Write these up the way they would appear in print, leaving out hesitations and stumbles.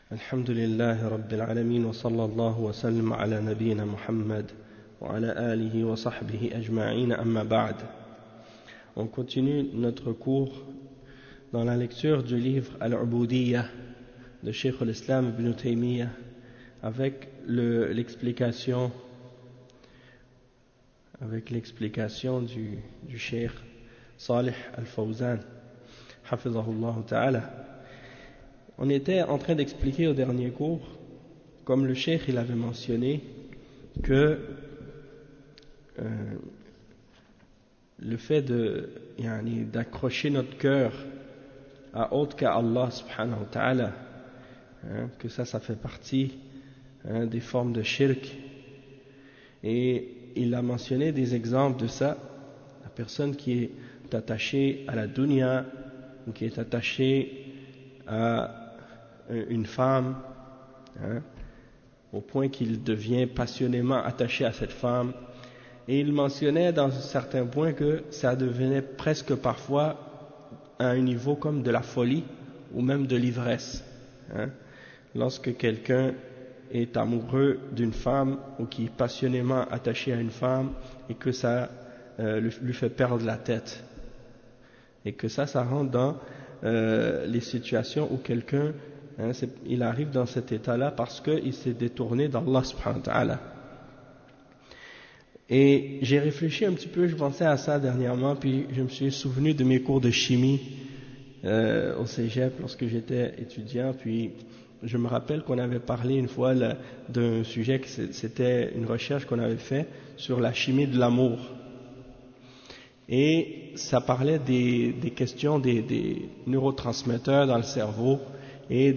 الحمد لله رب العالمين وصلى الله وسلم على نبينا محمد وعلى آله وصحبه أجمعين أما بعد. On continue notre cours dans la lecture du livre Al-Ubudiyya de Cheikh al-Islam Ibn Taymiyyah avec l'explication du Cheikh Salih Al-Fawzan Hafizahullah Ta'ala. On était en train d'expliquer au dernier cours, comme le Cheikh il avait mentionné, que le fait d'accrocher notre cœur à autre qu'à Allah subhanahu wa ta'ala, que ça fait partie des formes de shirk. Et il a mentionné des exemples de ça. La personne qui est attachée à la dunya, ou qui est attachée à une femme, au point qu'il devient passionnément attaché à cette femme. Et il mentionnait dans un certain point que ça devenait presque parfois à un niveau comme de la folie ou même de l'ivresse. Lorsque quelqu'un est amoureux d'une femme ou qui est passionnément attaché à une femme et que ça lui fait perdre la tête. Et que ça rentre dans les situations où quelqu'un il arrive dans cet état-là parce qu'il s'est détourné d'Allah subhanahu wa ta'ala. Et j'ai réfléchi un petit peu, je pensais à ça dernièrement, puis je me suis souvenu de mes cours de chimie au cégep lorsque j'étais étudiant, puis je me rappelle qu'on avait parlé une fois d'un sujet, c'était une recherche qu'on avait fait sur la chimie de l'amour. Et ça parlait des questions des neurotransmetteurs dans le cerveau et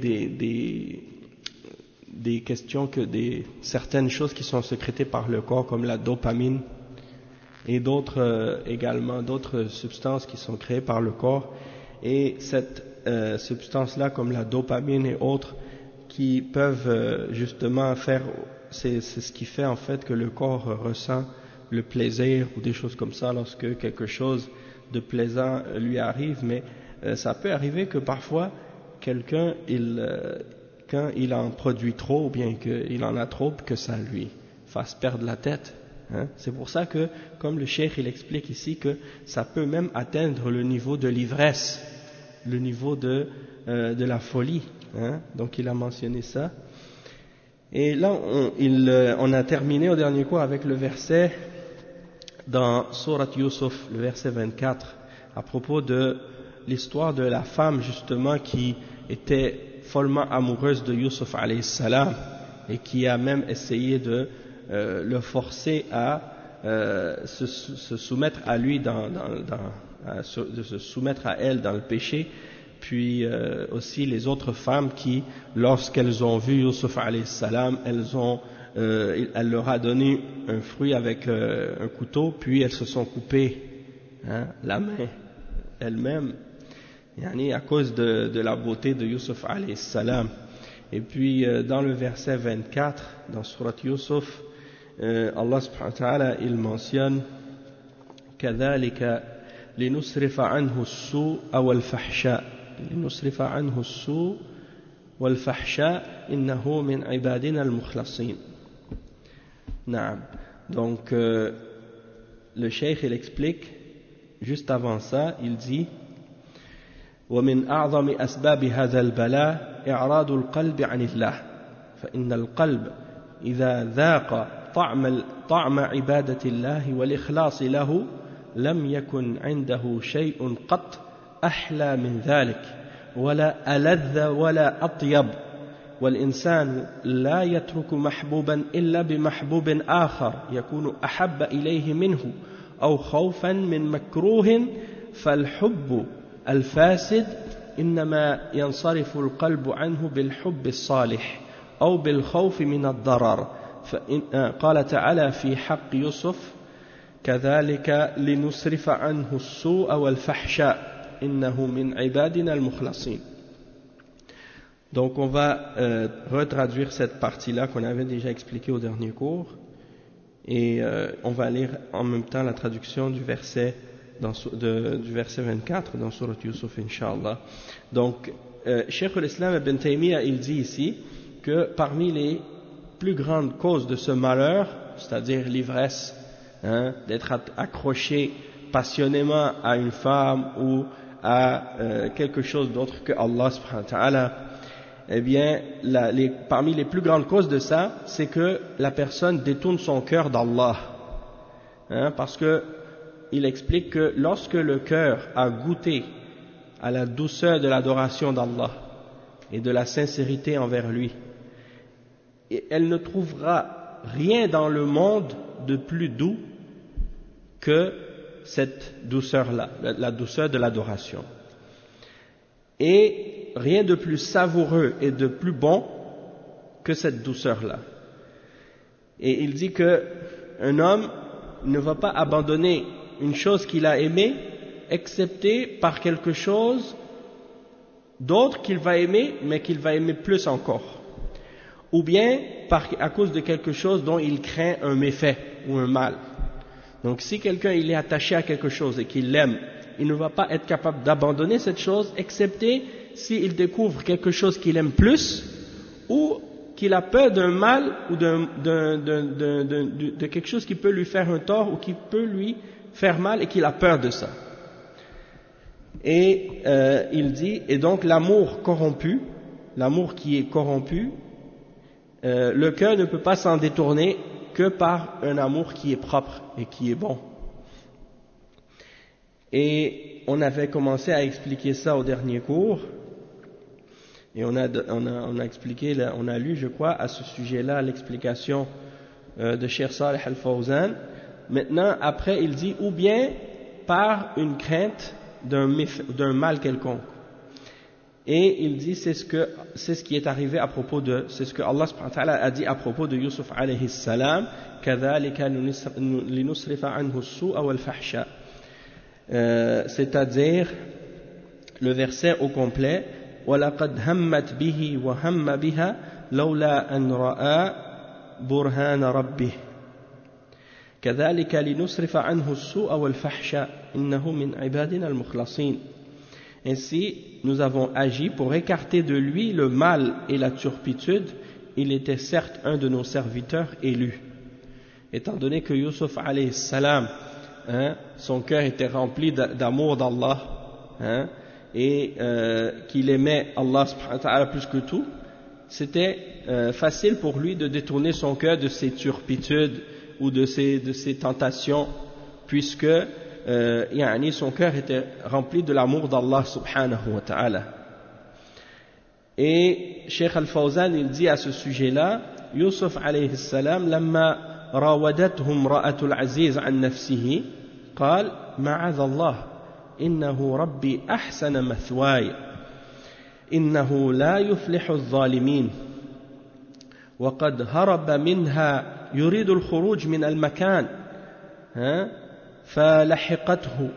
des questions que certaines choses qui sont sécrétées par le corps comme la dopamine et d'autres substances qui sont créées par le corps. Et cette substance-là comme la dopamine et autres qui peuvent justement faire, c'est ce qui fait en fait que le corps ressent le plaisir ou des choses comme ça lorsque quelque chose de plaisant lui arrive, mais ça peut arriver que parfois quelqu'un quand il en produit trop ou bien qu'il en a trop, que ça lui fasse perdre la tête. C'est pour ça que, comme le cheikh il explique ici, que ça peut même atteindre le niveau de l'ivresse, le niveau de la folie. Donc il a mentionné ça. Et là on a terminé au dernier cours avec le verset dans Surat Yusuf, le verset 24, à propos de l'histoire de la femme justement qui était follement amoureuse de Yusuf alayhi salam et qui a même essayé de le forcer à se soumettre à lui de se soumettre à elle dans le péché. Puis aussi les autres femmes qui, lorsqu'elles ont vu Yusuf alayhi salam, elle leur a donné un fruit avec un couteau, puis elles se sont coupées la main elles-mêmes, à cause de la beauté de Yusuf alayhi salam. Et puis dans le verset 24 dans Surat Yusuf, Allah subhanahu wa ta'ala il mentionne كذلك لنصرف عنه السوء والفحشاء إنه من عبادنا المخلصين. Donc le cheikh il explique juste avant ça, il dit ومن أعظم أسباب هذا البلاء إعراض القلب عن الله فإن القلب إذا ذاق طعم عبادة الله والإخلاص له لم يكن عنده شيء قط أحلى من ذلك ولا ألذ ولا أطيب والإنسان لا يترك محبوبا إلا بمحبوب آخر يكون أحب إليه منه أو خوفا من مكروه فالحب الفاسد إنما ينصرف القلب عنه بالحب الصالح أو بالخوف من الضرر قال تعالى في حق يوسف كذلك لنصرف عنه السوء والفحشاء إنه من عبادنا المخلصين. Donc on va retraduire cette partie-là qu'on avait déjà expliquée au dernier cours et on va lire en même temps la traduction du verset du verset 24 dans Surat Yusuf, Inch'Allah. Donc Cheikh al-Islam Ibn Taymiyyah, il dit ici que parmi les plus grandes causes de ce malheur, c'est-à-dire l'ivresse, d'être accroché passionnément à une femme ou à quelque chose d'autre que Allah subhanahu wa ta'ala, eh bien, parmi les plus grandes causes de ça, c'est que la personne détourne son cœur d'Allah. Parce que il explique que lorsque le cœur a goûté à la douceur de l'adoration d'Allah et de la sincérité envers lui, elle ne trouvera rien dans le monde de plus doux que cette douceur-là, la douceur de l'adoration. Et rien de plus savoureux et de plus bon que cette douceur-là. Et il dit que un homme ne va pas abandonner une chose qu'il a aimée, excepté par quelque chose d'autre qu'il va aimer, mais qu'il va aimer plus encore. Ou bien à cause de quelque chose dont il craint un méfait ou un mal. Donc si quelqu'un il est attaché à quelque chose et qu'il l'aime, il ne va pas être capable d'abandonner cette chose, excepté s'il découvre quelque chose qu'il aime plus, ou qu'il a peur d'un mal ou de quelque chose qui peut lui faire un tort ou qui peut lui faire mal et qu'il a peur de ça. Et il dit, et donc l'amour corrompu, l'amour qui est corrompu, le cœur ne peut pas s'en détourner que par un amour qui est propre et qui est bon. Et on avait commencé à expliquer ça au dernier cours, et on a expliqué, on a lu, je crois, à ce sujet-là l'explication de Cheikh Salih Al-Fawzan. Maintenant, après, il dit, ou bien par une crainte d'un mal quelconque. Et il dit, c'est ce qui est arrivé à propos c'est ce que Allah subhanahu wa ta'ala a dit à propos de Yusuf alayhi salam, كَذَلِكَ لِنُصْرِفَ عَنْهُ السُّوءَ وَالْفَحْشَاءَ. C'est-à-dire, le verset au complet, وَلَقَدْ هَمَّتْ بِهِ وَهَمَّ بِهَا لَوْلَا أَنْ رَأَى بُرْهَانَ رَبِّهِ كَذَلِكَ لِنُصْرِفَ عَنْهُ السُّوءَ وَالْفَحْشَاءَ إِنَّهُ مِنْ عِبَادِنَا الْمُخْلَصِينَ. Ainsi, nous avons agi pour écarter de lui le mal et la turpitude. Il était certes un de nos serviteurs élus. Étant donné que Yusuf alayhi salam, son cœur était rempli d'amour d'Allah, et qu'il aimait Allah subhanahu wa ta'ala plus que tout, c'était facile pour lui de détourner son cœur de ses turpitudes ou de ses tentations, puisque son cœur était rempli de l'amour d'Allah subhanahu wa ta'ala. Et Cheikh Al-Fawzan, il dit à ce sujet-là, Yusuf alayhi salam, لما راودته امرأة العزيز عن نفسه قال معاذ الله إنه ربي أحسن مثواي إنه لا يفلح الظالمين وقد هرب منها يريد الخروج من المكان فلحقته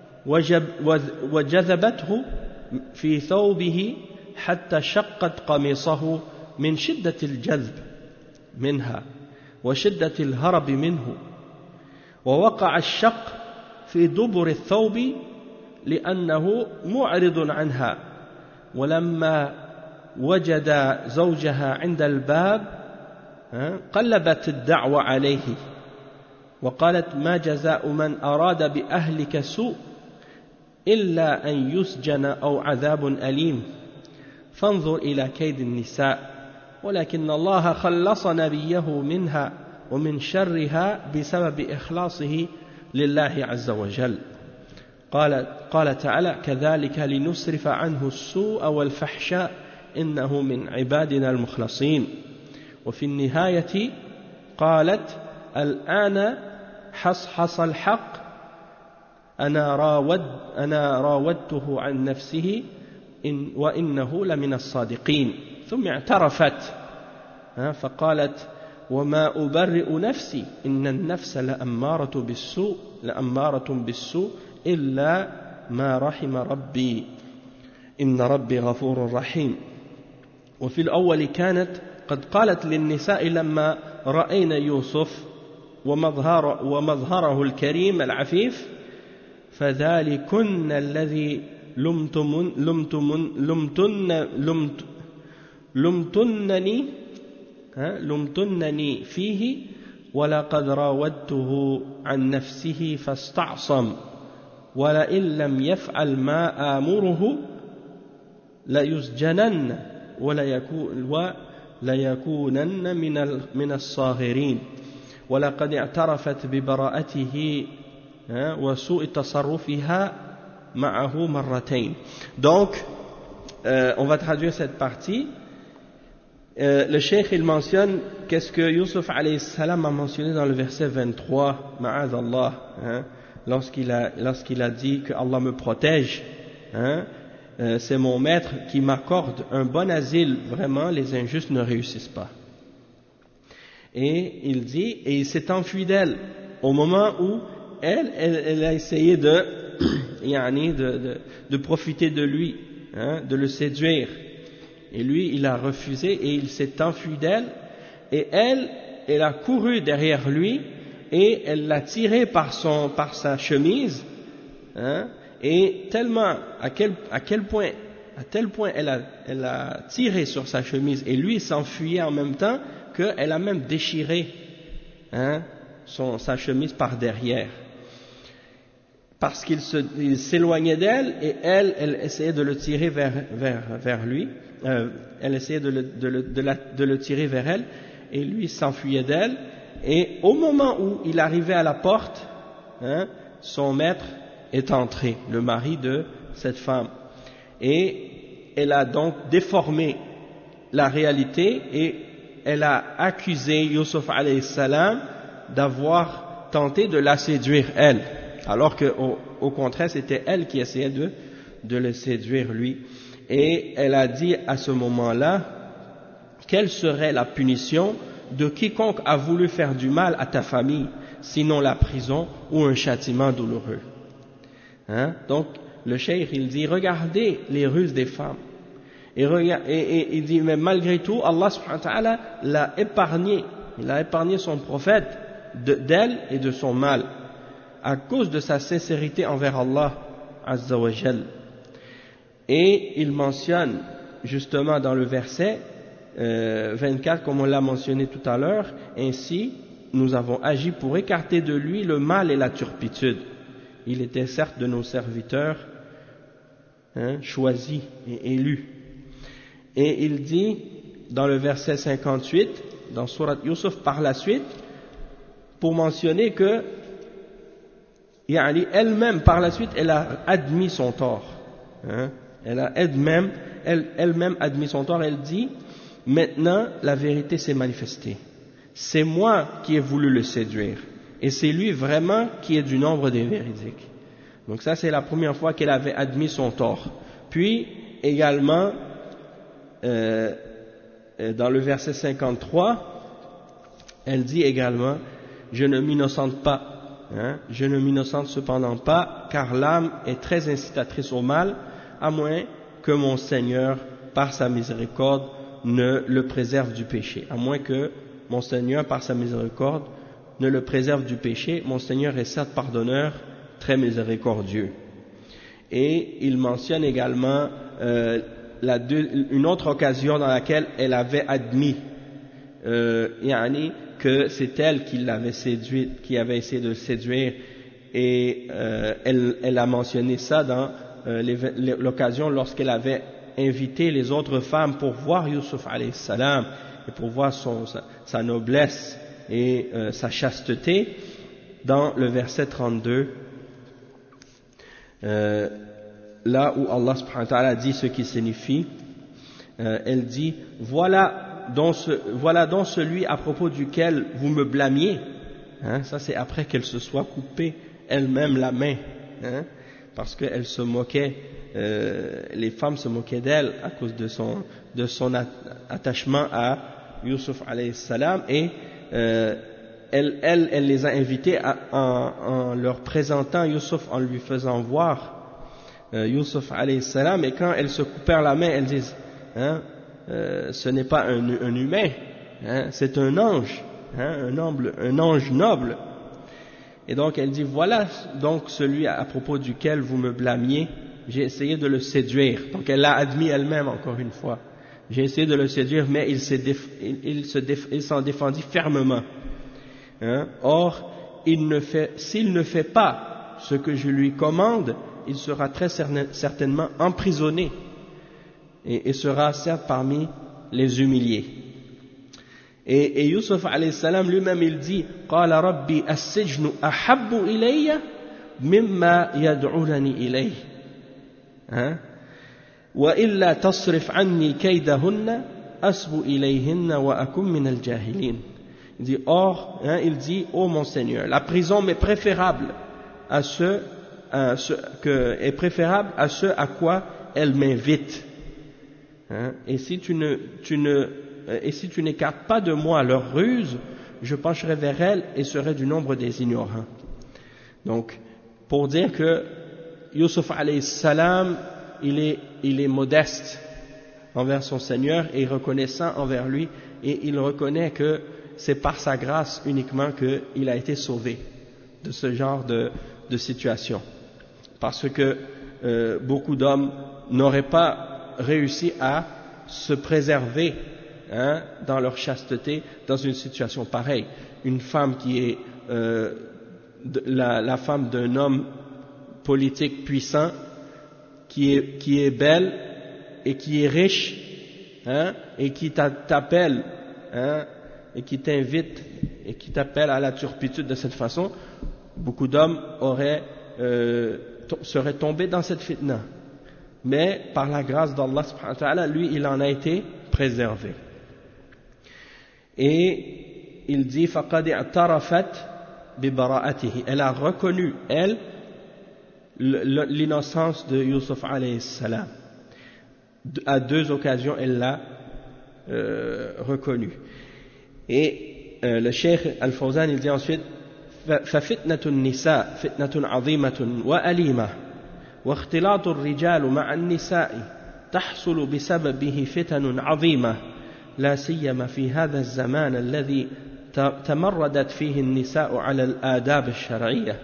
وجذبته في ثوبه حتى شقت قميصه من شدة الجذب منها وشدة الهرب منه ووقع الشق في دبر الثوب لأنه معرض عنها ولما وجد زوجها عند الباب قلبت الدعوة عليه وقالت ما جزاء من أراد بأهلك سوء إلا أن يسجن أو عذاب أليم فانظر إلى كيد النساء ولكن الله خلص نبيه منها ومن شرها بسبب إخلاصه لله عز وجل قال تعالى كذلك لنصرف عنه السوء والفحشاء إنه من عبادنا المخلصين. وفي النهاية قالت الآن حصحص الحق أنا راودته عن نفسه وإنه لمن الصادقين ثم اعترفت فقالت وما أبرئ نفسي إن النفس لأمارة بالسوء إلا ما رحم ربي إن ربي غفور رحيم. وفي الأول كانت قد قالت للنساء لما رأينا يوسف ومظهره الكريم العفيف فذلكن الذي لمتنني فيه ولقد راودته عن نفسه فاستعصم ولئن لم يفعل ما آمره ليسجنن وليكونن من الصاغرين ولقد اعترفت ببراءته وسوء تصرفها معه مرتين. Donc on va traduire cette partie. Le cheikh il mentionne qu'est-ce que Yusuf alayhi salam a mentionné dans le verset 23, ma'adallah, lorsqu'il a dit que Allah me protège, c'est mon maître qui m'accorde un bon asile, vraiment les injustes ne réussissent pas. Et il dit, et il s'est enfui d'elle au moment où elle a essayé de profiter de lui, de le séduire. Et lui, il a refusé et il s'est enfui d'elle. Et elle a couru derrière lui et elle l'a tiré par sa chemise. Et tellement, à tel point elle a tiré sur sa chemise et lui s'enfuyait en même temps qu'elle a même déchiré sa chemise par derrière. Parce qu'il s'éloignait d'elle et elle essayait de le tirer vers lui. Elle essayait de le tirer vers elle et lui s'enfuyait d'elle. Et au moment où il arrivait à la porte, son maître est entré, le mari de cette femme. Et elle a donc déformé la réalité et elle a accusé Yusuf alayhi salam d'avoir tenté de la séduire elle, alors qu'au contraire c'était elle qui essayait de le séduire lui. Et elle a dit à ce moment-là, quelle serait la punition de quiconque a voulu faire du mal à ta famille, sinon la prison ou un châtiment douloureux. Donc le cheikh il dit, regardez les ruses des femmes. Et il dit, mais malgré tout, Allah subhanahu wa ta'ala l'a épargné. Il a épargné son prophète d'elle et de son mal, à cause de sa sincérité envers Allah azza wa jal. Et il mentionne justement dans le verset 24, comme on l'a mentionné tout à l'heure, ainsi nous avons agi pour écarter de lui le mal et la turpitude. Il était certes de nos serviteurs choisis et élus. Et il dit dans le verset 58, dans Surat Yusuf par la suite, pour mentionner que elle-même par la suite elle a admis son tort. Elle a elle-même admis son tort. Elle dit, maintenant la vérité s'est manifestée. C'est moi qui ai voulu le séduire. Et c'est lui vraiment qui est du nombre des véridiques. Donc ça c'est la première fois qu'elle avait admis son tort. Puis également dans le verset 53, elle dit également, je ne m'innocente pas, je ne m'innocente cependant pas, car l'âme est très incitatrice au mal, à moins que mon Seigneur, par sa miséricorde, ne le préserve du péché. À moins que mon Seigneur, par sa miséricorde, ne le préserve du péché. Mon Seigneur est certes pardonneur, très miséricordieux. Et il mentionne également une autre occasion dans laquelle elle avait admis que c'est elle qui l'avait séduite, qui avait essayé de le séduire, et elle a mentionné ça dans l'occasion lorsqu'elle avait invité les autres femmes pour voir Yusuf alayhi salam et pour voir sa noblesse et sa chasteté, dans le verset 32, là où Allah subhanahu wa ta'ala dit ce qui signifie, elle dit, voilà donc celui à propos duquel vous me blâmiez, ça c'est après qu'elle se soit coupée elle-même la main, parce qu'elle se moquait, les femmes se moquaient d'elle à cause de son attachement à Yusuf alayhi salam, et elle les a invités en leur présentant Yusuf, en lui faisant voir Yusuf alayhi salam, et quand elles se coupèrent la main, elles disent, ce n'est pas un humain, c'est un ange, un ange noble. Et donc elle dit, voilà donc celui à propos duquel vous me blâmiez, j'ai essayé de le séduire. Donc elle l'a admis elle-même encore une fois. J'ai essayé de le séduire, mais il s'en défendit fermement. Hein? Or, s'il ne fait pas ce que je lui commande, il sera très certainement emprisonné et sera certes parmi les humiliés. Et Yusuf alayhi salam lui-même il dit قال ربي السجن أحب إلي مما يدعونني إليه وإلا تصرف عني كيدهن أسب إليهن وأكن من الجاهلين. Il dit ô mon Seigneur, la prison m'est préférable à ce à quoi elle m'invite. Et si tu n'écartes pas de moi leur ruse, je pencherai vers elles et serai du nombre des ignorants. Donc, pour dire que Yusuf alayhi salam, il est modeste envers son Seigneur et reconnaissant envers lui, et il reconnaît que c'est par sa grâce uniquement qu'il a été sauvé de ce genre de situation. Parce que beaucoup d'hommes n'auraient pas réussi à se préserver dans leur chasteté dans une situation pareille. Une femme qui est la femme d'un homme politique puissant, qui est belle et qui est riche, et qui t'appelle, et qui t'invite et qui t'appelle à la turpitude de cette façon, beaucoup d'hommes seraient tombés dans cette fitna. Mais par la grâce d'Allah subhanahu wa ta'ala, lui, il en a été préservé. Et il dit فَقَدْ اعْتَرَفَتْ بِبَرَاءَتِهِ. Elle a reconnu, elle, l'innocence de Yusuf alayhi salam. À deux occasions, elle l'a reconnu. Et le cheikh Al-Fawzan, il dit ensuite فَفِتْنَةُ النِّسَاء فِتْنَةٌ عَظِيمَةٌ وَأَلِيمَةٌ واختلاط الرجال مع النساء تحصل بسببه فتن عظيمة لا سيما في هذا الزمان الذي تمردت فيه النساء على الآداب الشرعية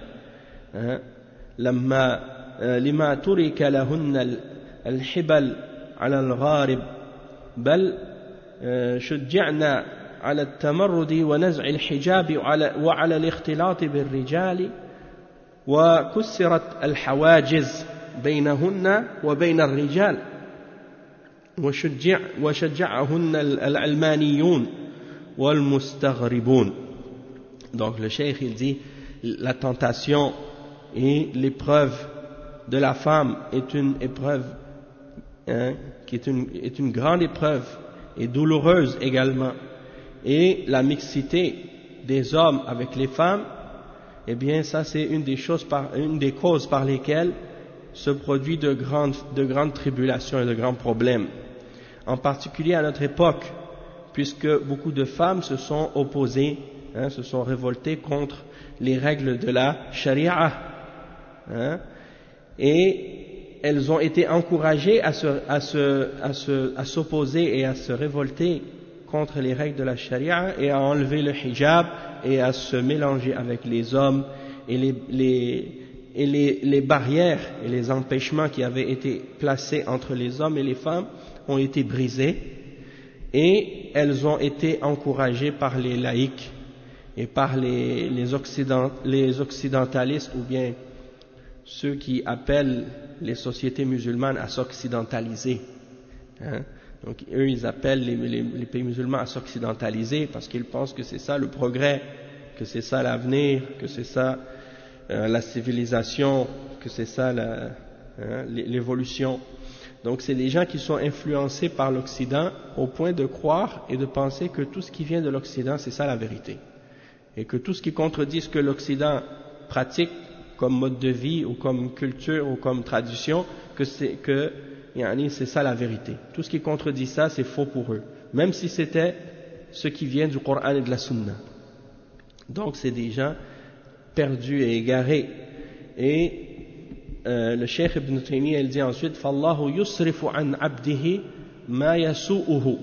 لما ترك لهن الحبل على الغارب بل شجعنا على التمرد ونزع الحجاب وعلى الاختلاط بالرجال وكسرت الحواجز بينهن وبين الرجال وشجعهن العلمانيون والمستغربون. Donc le cheikh il dit la tentation et l'épreuve de la femme est une épreuve qui est une grande épreuve et douloureuse également, et la mixité des hommes avec les femmes, eh bien ça c'est une des causes par lesquelles se produit de grandes tribulations et de grands problèmes, en particulier à notre époque, puisque beaucoup de femmes se sont opposées, se sont révoltées contre les règles de la charia, et elles ont été encouragées à s'opposer et à se révolter contre les règles de la charia et à enlever le hijab et à se mélanger avec les hommes, et les barrières et les empêchements qui avaient été placés entre les hommes et les femmes ont été brisés, et elles ont été encouragées par les laïcs et par les occidentalistes, ou bien ceux qui appellent les sociétés musulmanes à s'occidentaliser. Donc eux ils appellent les pays musulmans à s'occidentaliser parce qu'ils pensent que c'est ça le progrès, que c'est ça l'avenir, que c'est ça la civilisation, que c'est ça l'évolution. Donc c'est des gens qui sont influencés par l'Occident au point de croire et de penser que tout ce qui vient de l'Occident c'est ça la vérité, et que tout ce qui contredit ce que l'Occident pratique comme mode de vie ou comme culture ou comme tradition, que c'est ça la vérité. Tout ce qui contredit ça, c'est faux pour eux, même si c'était ce qui vient du Coran et de la Sunna. Donc c'est des gens perdus et égarés. Et le Cheikh Ibn Taymiyyah il dit ensuite فَاللَّهُ يُصْرِفُ عَنْ عَبْدِهِ مَا يَسُوءُهُ.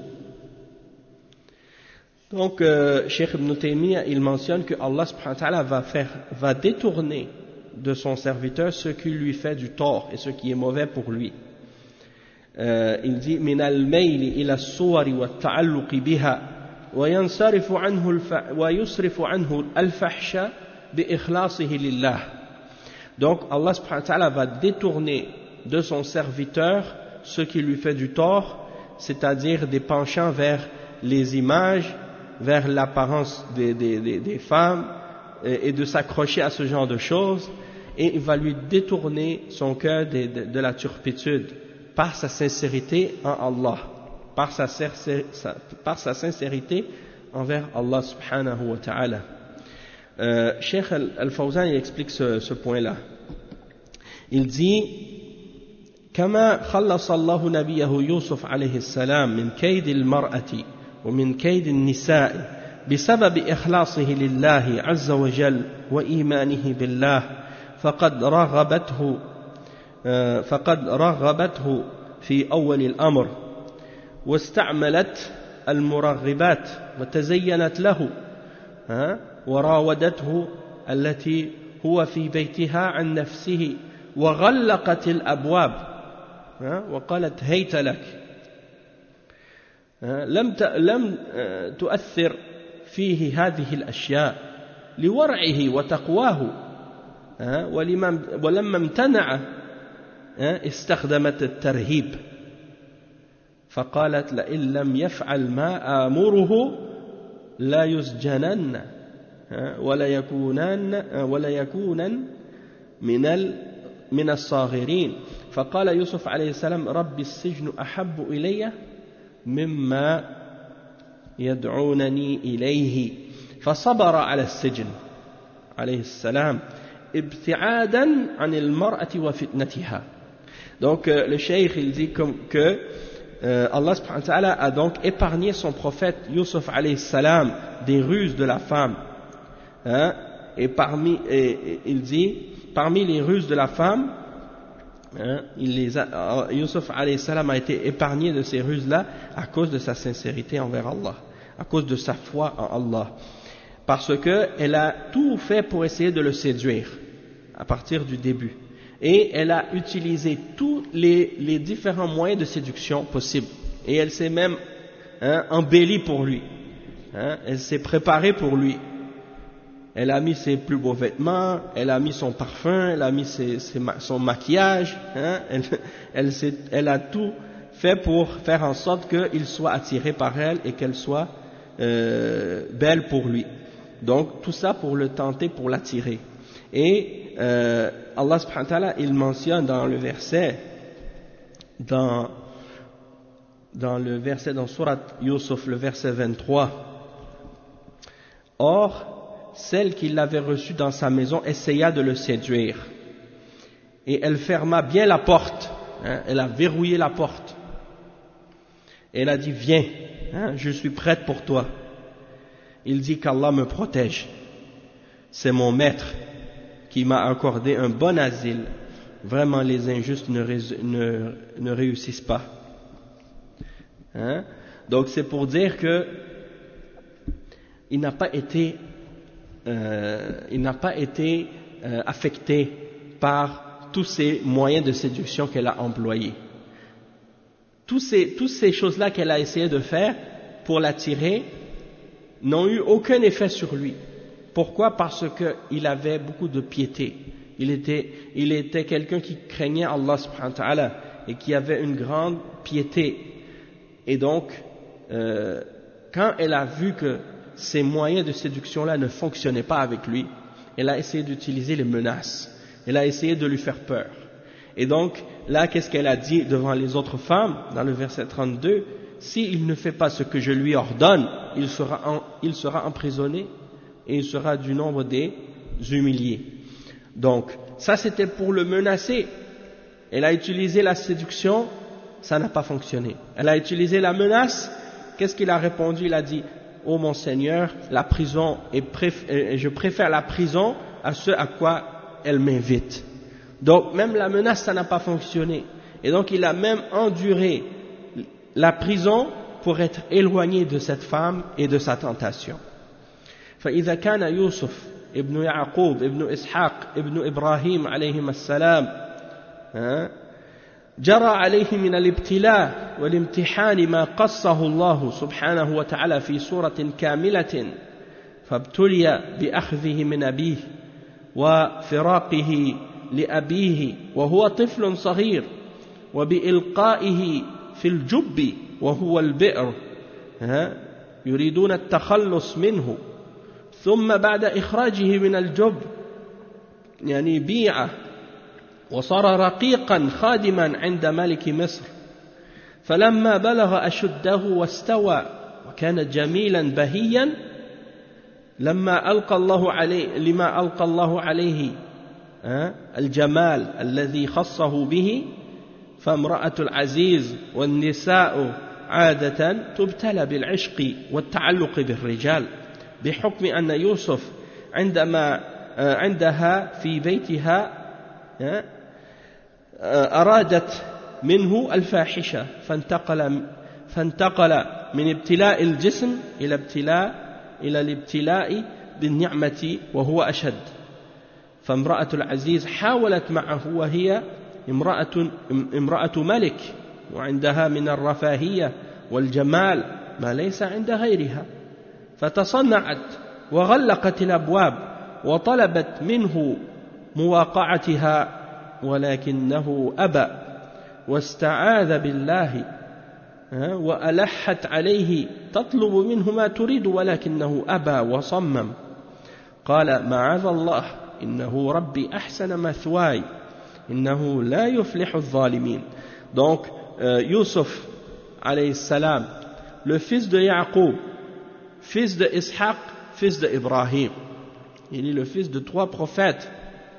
Donc Cheikh Ibn Taymiyyah il mentionne que Allah subhanahu wa ta'ala va détourner de son serviteur ce qui lui fait du tort et ce qui est mauvais pour lui. Il dit من الميل إلى الصور والتعلق بها ويصرف عنه الفحش بإخلاصه لله. Donc Allah subhanahu wa ta'ala va détourner de son serviteur ce qui lui fait du tort, c'est-à-dire des penchants vers les images, vers l'apparence des femmes, et de s'accrocher à ce genre de choses, et il va lui détourner son cœur de la turpitude par sa sincérité en Allah, par sa sincérité envers Allah subhanahu wa ta'ala. Cheikh Al-Fawzan il explique ce point-là. Il dit كما خلص الله نبيه يوسف عليه السلام من كيد المرأة ومن كيد النساء بسبب إخلاصه لله عز وجل وإيمانه بالله فقد رغبته في أول الأمر واستعملت المرغبات وتزينت له وراودته التي هو في بيتها عن نفسه وغلقت الأبواب وقالت هيت لك لم تؤثر فيه هذه الأشياء لورعه وتقواه ولما امتنع استخدمت الترهيب فقالت لئن لم يفعل ما آمره لا يسجنن ولا يكونن من الصاغرين فقال يوسف عليه السلام رب السجن أحب إلي مما يدعونني إليه فصبر على السجن عليه السلام ابتعادا عن المرأة وفتنتها. Donc le cheikh il dit que Allah subhanahu wa ta'ala a donc épargné son prophète Yusuf alayhi salam des ruses de la femme, et il dit parmi les ruses de la femme, Yusuf alayhi salam a été épargné de ces ruses-là à cause de sa sincérité envers Allah, à cause de sa foi en Allah, parce qu'elle a tout fait pour essayer de le séduire à partir du début, et elle a utilisé tous les différents moyens de séduction possibles, et elle s'est même embellie pour lui, elle s'est préparée pour lui. Elle a mis ses plus beaux vêtements, elle a mis son parfum, elle a mis son maquillage, elle a tout fait pour faire en sorte qu'il soit attiré par elle et qu'elle soit belle pour lui. Donc tout ça pour le tenter, pour l'attirer. Et Allah subhanahu wa ta'ala, il mentionne dans le verset, dans Surat Yusuf, le verset 23, or celle qui l'avait reçu dans sa maison essaya de le séduire, et elle ferma bien la porte, elle a verrouillé la porte, et elle a dit viens, je suis prête pour toi. Il dit qu'Allah me protège, c'est mon maître qui m'a accordé un bon asile, vraiment les injustes ne réussissent pas. Donc c'est pour dire que il n'a pas été affecté par tous ces moyens de séduction qu'elle a employés. Toutes ces choses-là qu'elle a essayé de faire pour l'attirer n'ont eu aucun effet sur lui. Pourquoi? Parce qu'il avait beaucoup de piété. Il était quelqu'un qui craignait Allah subhanahu wa ta'ala et qui avait une grande piété. Et donc, quand elle a vu que ces moyens de séduction-là ne fonctionnaient pas avec lui, elle a essayé d'utiliser les menaces, elle a essayé de lui faire peur. Et donc, là, qu'est-ce qu'elle a dit devant les autres femmes, dans le verset 32, s'il ne fait pas ce que je lui ordonne, il sera emprisonné et il sera du nombre des humiliés. Donc, ça c'était pour le menacer. Elle a utilisé la séduction, ça n'a pas fonctionné. Elle a utilisé la menace, qu'est-ce qu'il a répondu? Il a dit, ô mon Seigneur, la prison je préfère la prison à ce à quoi elle m'invite. Donc même la menace, ça n'a pas fonctionné. Et donc il a même enduré la prison pour être éloigné de cette femme et de sa tentation. فإذا كان يوسف ibn Ya'qub, ibn Ishaq, ibn Ibrahim alayhim as-salam, جرى عليه من الابتلاء والامتحان ما قصه الله سبحانه وتعالى في سورة كاملة فابتلي بأخذه من أبيه وفراقه لأبيه وهو طفل صغير وبإلقائه في الجب وهو البئر يريدون التخلص منه ثم بعد إخراجه من الجب يعني بيعه وصار رقيقا خادما عند ملك مصر فلما بلغ أشده واستوى وكان جميلا بهيا لما ألقى الله عليه الجمال الذي خصه به فامرأة العزيز والنساء عادة تبتلى بالعشق والتعلق بالرجال بحكم أن يوسف عندها في بيتها أرادت منه الفاحشة فانتقل من ابتلاء الجسم إلى الابتلاء بالنعمة وهو أشد فامرأة العزيز حاولت معه وهي امرأة ملك وعندها من الرفاهية والجمال ما ليس عند غيرها فتصنعت وغلقت الأبواب وطلبت منه مواقعتها ولكنه أبى واستعاذ بالله وألحت عليه تطلب منه ما تريد ولكنه أبى وصمم قال معاذ الله إنه ربي أحسن مثواي إنه لا يفلح الظالمين. Donc Yusuf alayhi salam, le fils de Yaqub, fils de Ishaq, fils de Ibrahim, il est le fils de 3 prophètes.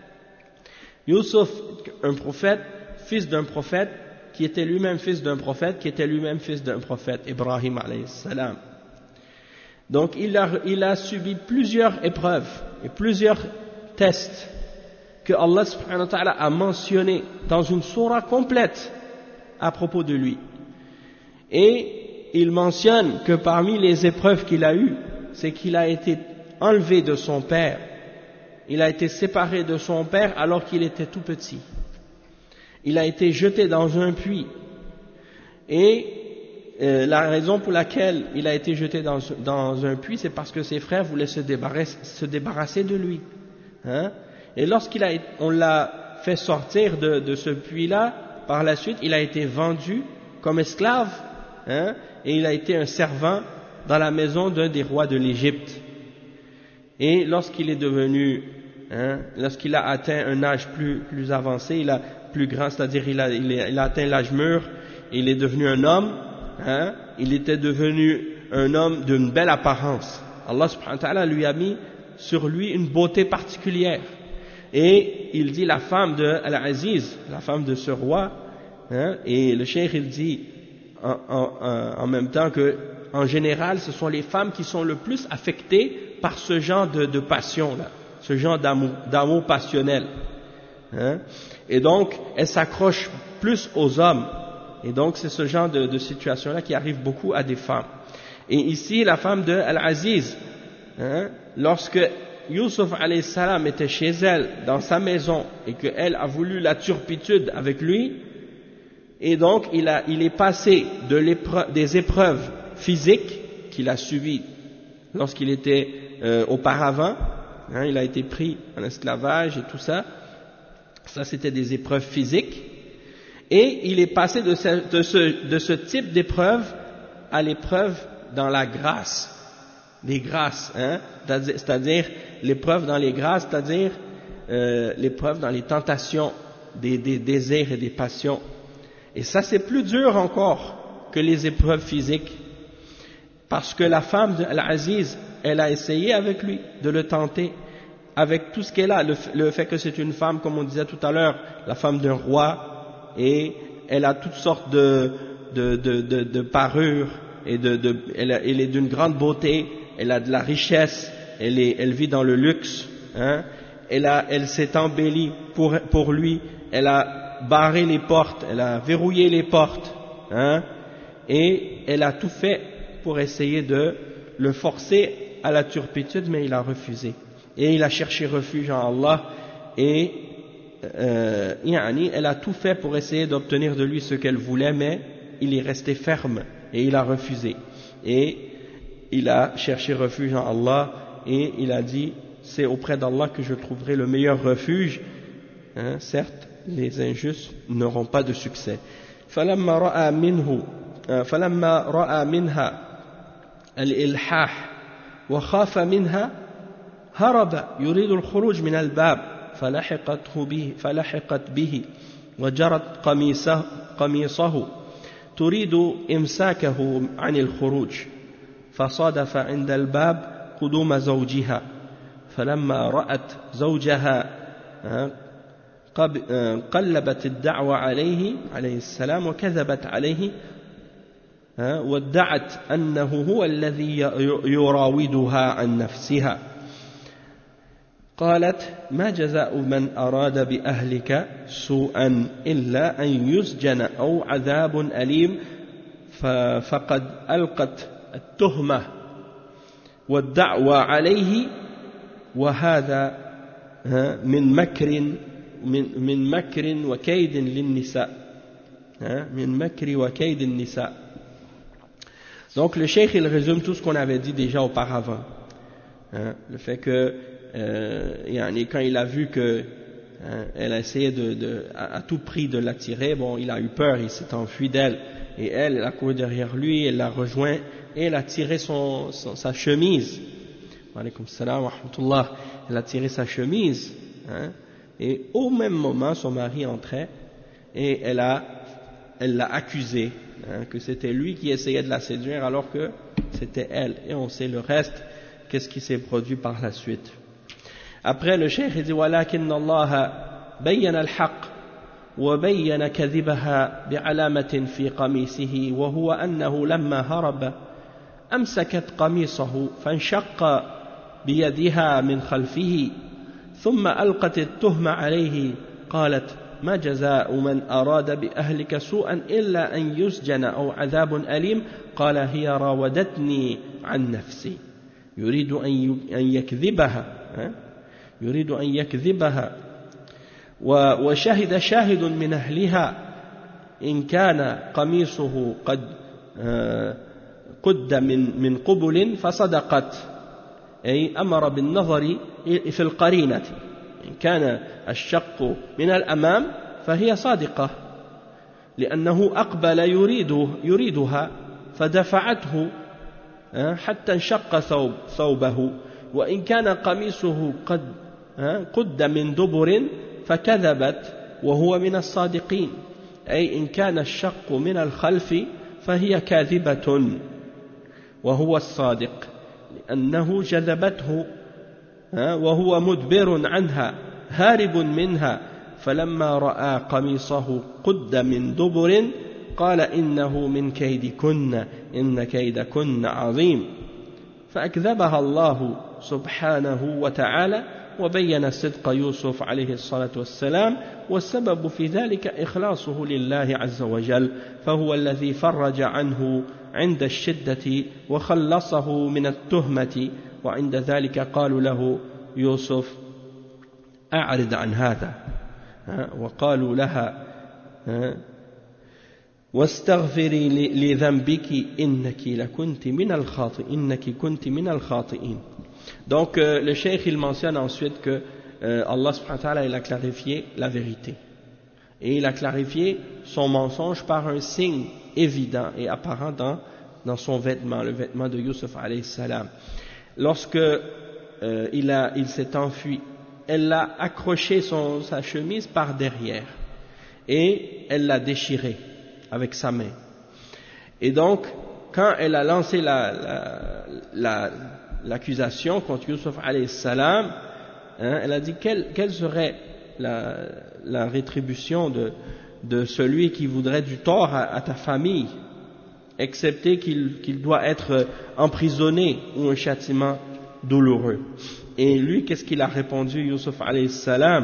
Yusuf, un prophète, fils d'un prophète, qui était lui-même fils d'un prophète, qui était lui-même fils d'un prophète, Ibrahim alayhi salam. Donc il a subi plusieurs épreuves et plusieurs tests que Allah subhanahu wa ta'ala a mentionné dans une sourate complète à propos de lui. Et il mentionne que parmi les épreuves qu'il a eues, c'est qu'il a été enlevé de son père. Il a été séparé de son père alors qu'il était tout petit. Il a été jeté dans un puits. Et la raison pour laquelle il a été jeté dans un puits, c'est parce que ses frères voulaient se débarrasser de lui. Et on l'a fait sortir de ce puits-là, par la suite, il a été vendu comme esclave, et il a été un servant dans la maison d'un des rois de l'Égypte. Et lorsqu'il est devenu, lorsqu'il a atteint un âge plus avancé, plus grand, c'est-à-dire il a atteint l'âge mûr, il est devenu un homme, il était devenu un homme d'une belle apparence. Allah subhanahu wa ta'ala lui a mis sur lui une beauté particulière. Et il dit la femme de Al-Aziz, la femme de ce roi, et le cheikh il dit en même temps que en général ce sont les femmes qui sont le plus affectées par ce genre de passion là, ce genre d'amour passionnel, et donc elles s'accrochent plus aux hommes, et donc c'est ce genre de situation là qui arrive beaucoup à des femmes. Et ici la femme de Al-Aziz, lorsque Yusuf alayhi salam était chez elle dans sa maison et qu'elle a voulu la turpitude avec lui, et donc il est passé des épreuves physiques qu'il a subies lorsqu'il était auparavant, il a été pris en esclavage et tout ça, c'était des épreuves physiques, et il est passé de ce type d'épreuve à l'épreuve dans la grâce, les grâces, c'est-à-dire l'épreuve dans les grâces, c'est-à-dire l'épreuve dans les tentations, des désirs et des passions. Et ça c'est plus dur encore que les épreuves physiques, parce que la femme de Al-Aziz, elle a essayé avec lui de le tenter, avec tout ce qu'elle a, le fait que c'est une femme, comme on disait tout à l'heure, la femme d'un roi, et elle a toutes sortes de parures, et elle est d'une grande beauté, elle a de la richesse, elle vit dans le luxe, elle s'est embellie pour lui, elle a barré les portes, elle a verrouillé les portes, et elle a tout fait pour essayer de le forcer à la turpitude, mais il a refusé. et il a cherché refuge en Allah, et elle a tout fait pour essayer d'obtenir de lui ce qu'elle voulait, mais il est resté ferme et il a refusé, et il a cherché refuge en Allah, et il a dit c'est auprès d'Allah que je trouverai le meilleur refuge. Certes, les injustes n'auront pas de succès. فلما رأى منها الإلحاح وخاف منها هرب يريد الخروج من الباب فلحقت به وجرت قميصه تريد إمساكه عن الخروج فصادف عند الباب قدوم زوجها فلما رأت زوجها قلبت الدعوة عليه السلام وكذبت عليه وادعت أنه هو الذي يراودها عن نفسها قالت ما جزاء من أراد بأهلك سوءا إلا أن يسجن أو عذاب أليم فقد ألقت التهمة والدعوة عليه وهذا من مكر وكيد للنساء من مكر وكيد النساء. Donc le cheikh il résume tout ce qu'on avait dit déjà auparavant, le fait que quand il a vu que elle a essayé à tout prix de l'attirer, bon, il a eu peur, il s'est enfui d'elle, et elle a couru derrière lui, elle l'a rejoint et elle a tiré sa chemise. Alaykoum salam wa rahmatullah. Elle a tiré sa chemise, et au même moment son mari entrait et elle l'a accusé, que c'était lui qui essayait de la séduire alors que c'était elle, et on sait le reste, qu'est-ce qui s'est produit par la suite. Après le cheikh dit ولكن الله بين الحق وبين كذبها بعلامة في قميصه وهو أنه لما هرب أمسكت قميصه فانشق بيدها من خلفه ثم ألقت التهمة عليه قالت ما جزاء من أراد بأهلك سوءا إلا أن يسجن أو عذاب أليم قال هي راودتني عن نفسي يريد أن يكذبها وشهد شاهد من أهلها إن كان قميصه قد قد من قبل فصدقت، أي أمر بالنظر في القرينة، إن كان الشق من الأمام فهي صادقة لأنه أقبل يريدها فدفعته حتى انشق ثوبه، وإن كان قميصه قد من دبر فكذبت وهو من الصادقين، أي إن كان الشق من الخلف فهي كاذبة وهو الصادق لأنه جذبته وهو مدبر عنها هارب منها، فلما رأى قميصه قد من دبر قال إنه من كيدكن إن كيدكن عظيم، فأكذبها الله سبحانه وتعالى وبين صدق يوسف عليه الصلاة والسلام، والسبب في ذلك إخلاصه لله عز وجل، فهو الذي فرج عنه عند الشدة وخلصه من التهمة، وعند ذلك قالوا له يوسف أعرض عن هذا، وقالوا لها واستغفري لذنبك إنك كنت من الخاطئين. Donc le cheikh il mentionne ensuite que Allah subhanahu wa ta'ala il a clarifié la vérité et il a clarifié son mensonge par un signe évident et apparent dans son vêtement, le vêtement de Yusuf alayhi salam. Lorsque il s'est enfui, elle a accroché sa chemise par derrière et elle l'a déchiré avec sa main. Et donc quand elle a lancé l'accusation contre Yusuf alayhi salam, elle a dit quelle serait la rétribution de celui qui voudrait du tort à ta famille, excepté qu'il doit être emprisonné ou un châtiment douloureux. Et lui, qu'est-ce qu'il a répondu, Yusuf alayhi salam?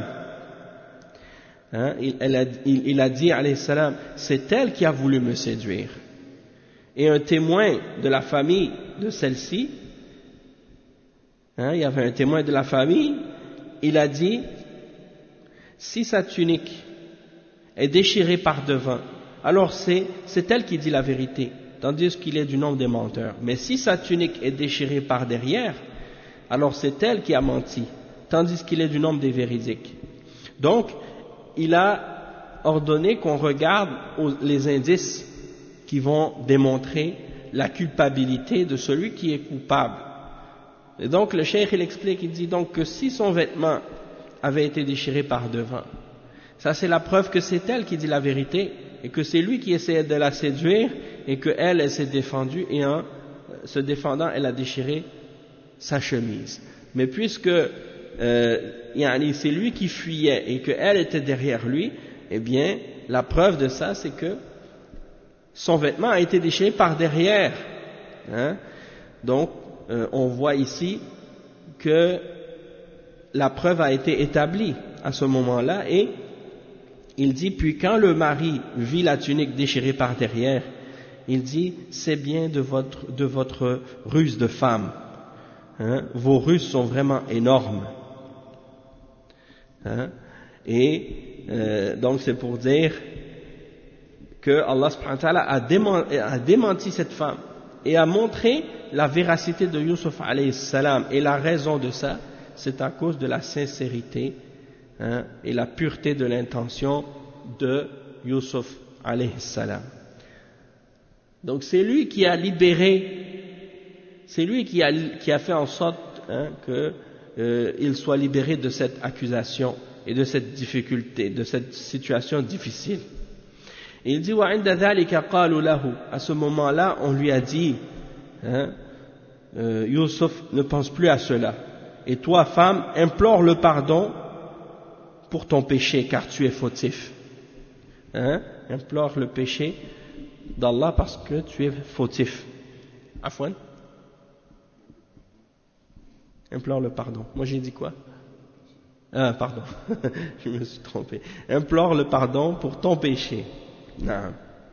Il a dit alayhi salam, c'est elle qui a voulu me séduire. Et un témoin de la famille de celle-ci il y avait un témoin de la famille, il a dit, si sa tunique est déchirée par devant, alors c'est elle qui dit la vérité, tandis qu'il est du nombre des menteurs. Mais si sa tunique est déchirée par derrière, alors c'est elle qui a menti, tandis qu'il est du nombre des véridiques. Donc, il a ordonné qu'on regarde les indices qui vont démontrer la culpabilité de celui qui est coupable. Et donc le cheikh il explique, il dit donc que si son vêtement avait été déchiré par devant, ça c'est la preuve que c'est elle qui dit la vérité et que c'est lui qui essayait de la séduire et que elle s'est défendue et en se défendant elle a déchiré sa chemise. Mais puisque c'est lui qui fuyait et qu'elle était derrière lui, eh bien la preuve de ça c'est que son vêtement a été déchiré par derrière. Donc on voit ici que la preuve a été établie à ce moment-là et il dit, puis quand le mari vit la tunique déchirée par derrière, il dit, c'est bien de votre ruse de femme. Vos ruses sont vraiment énormes. Donc c'est pour dire que Allah subhanahu wa ta'ala a démenti cette femme et a montré la véracité de Yusuf alayhi salam, et la raison de ça c'est à cause de la sincérité et la pureté de l'intention de Yusuf alayhi salam. Donc c'est lui qui a libéré, c'est lui qui a fait en sorte qu'il soit libéré de cette accusation et de cette difficulté, de cette situation difficile. Et il dit وَعِنْدَ ذَلِكَ قَالُوا لَهُ, à ce moment-là on lui a dit, Yusuf, ne pense plus à cela, et toi femme implore le pardon pour ton péché car tu es fautif. Implore le péché d'Allah parce que tu es fautif. Afwan, implore le pardon. Moi j'ai dit quoi? Pardon, je me suis trompé. Implore le pardon pour ton péché. نعم.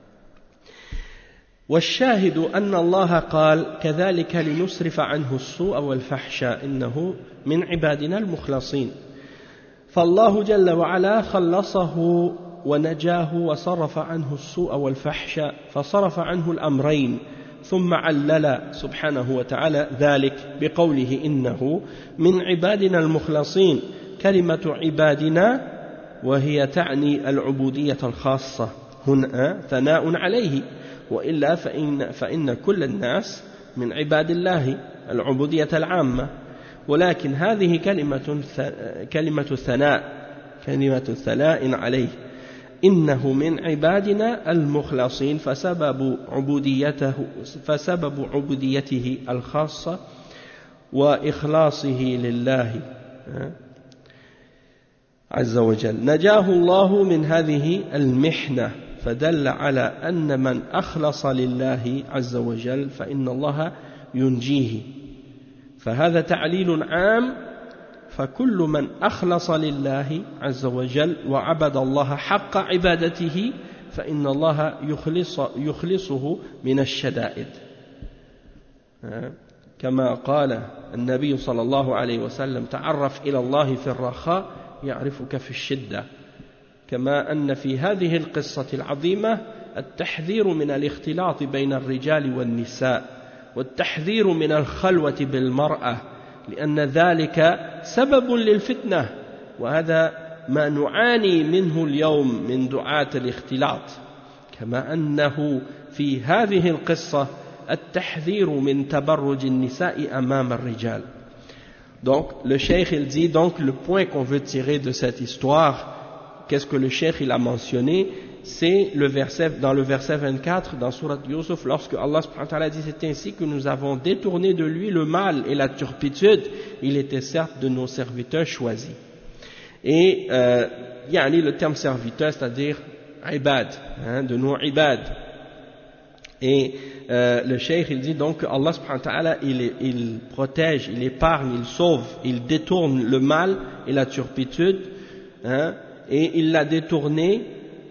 والشاهد أن الله قال كذلك لنصرف عنه السوء والفحشاء إنه من عبادنا المخلصين. فالله جل وعلا خلصه ونجاه وصرف عنه السوء والفحشاء، فصرف عنه الأمرين، ثم علل سبحانه وتعالى ذلك بقوله إنه من عبادنا المخلصين. كلمة عبادنا وهي تعني العبودية الخاصة هنا ثناء عليه، وإلا فإن كل الناس من عباد الله العبودية العامة، ولكن هذه كلمة ثناء عليه، إنه من عبادنا المخلصين، فسبب عبوديته الخاصة وإخلاصه لله عز وجل نجاه الله من هذه المحنة، فدل على أن من أخلص لله عز وجل فإن الله ينجيه، فهذا تعليل عام، فكل من أخلص لله عز وجل وعبد الله حق عبادته فإن الله يخلصه من الشدائد، كما قال النبي صلى الله عليه وسلم تعرف إلى الله في الرخاء يعرفك في الشدة، كما أن في هذه القصة العظيمة التحذير من الاختلاط بين الرجال والنساء، والتحذير من الخلوة بالمرأة، لأن ذلك سبب للفتنة، وهذا ما نعاني منه اليوم من دعاة الاختلاط، كما أنه في هذه القصة التحذير من تبرج النساء أمام الرجال. Donc le cheikh il dit donc le point qu'on veut tirer de cette histoire, qu'est-ce que le cheikh il a mentionné, c'est le verset, dans le verset 24 dans Surat Yusuf, lorsque Allah subhanahu wa ta'ala dit c'est ainsi que nous avons détourné de lui le mal et la turpitude, il était certes de nos serviteurs choisis. Et le terme serviteur, c'est-à-dire ibad, de nos ibad. Et le cheikh il dit donc que Allah subhanahu wa ta'ala il protège, il épargne, il sauve, il détourne le mal et la turpitude, et il l'a détourné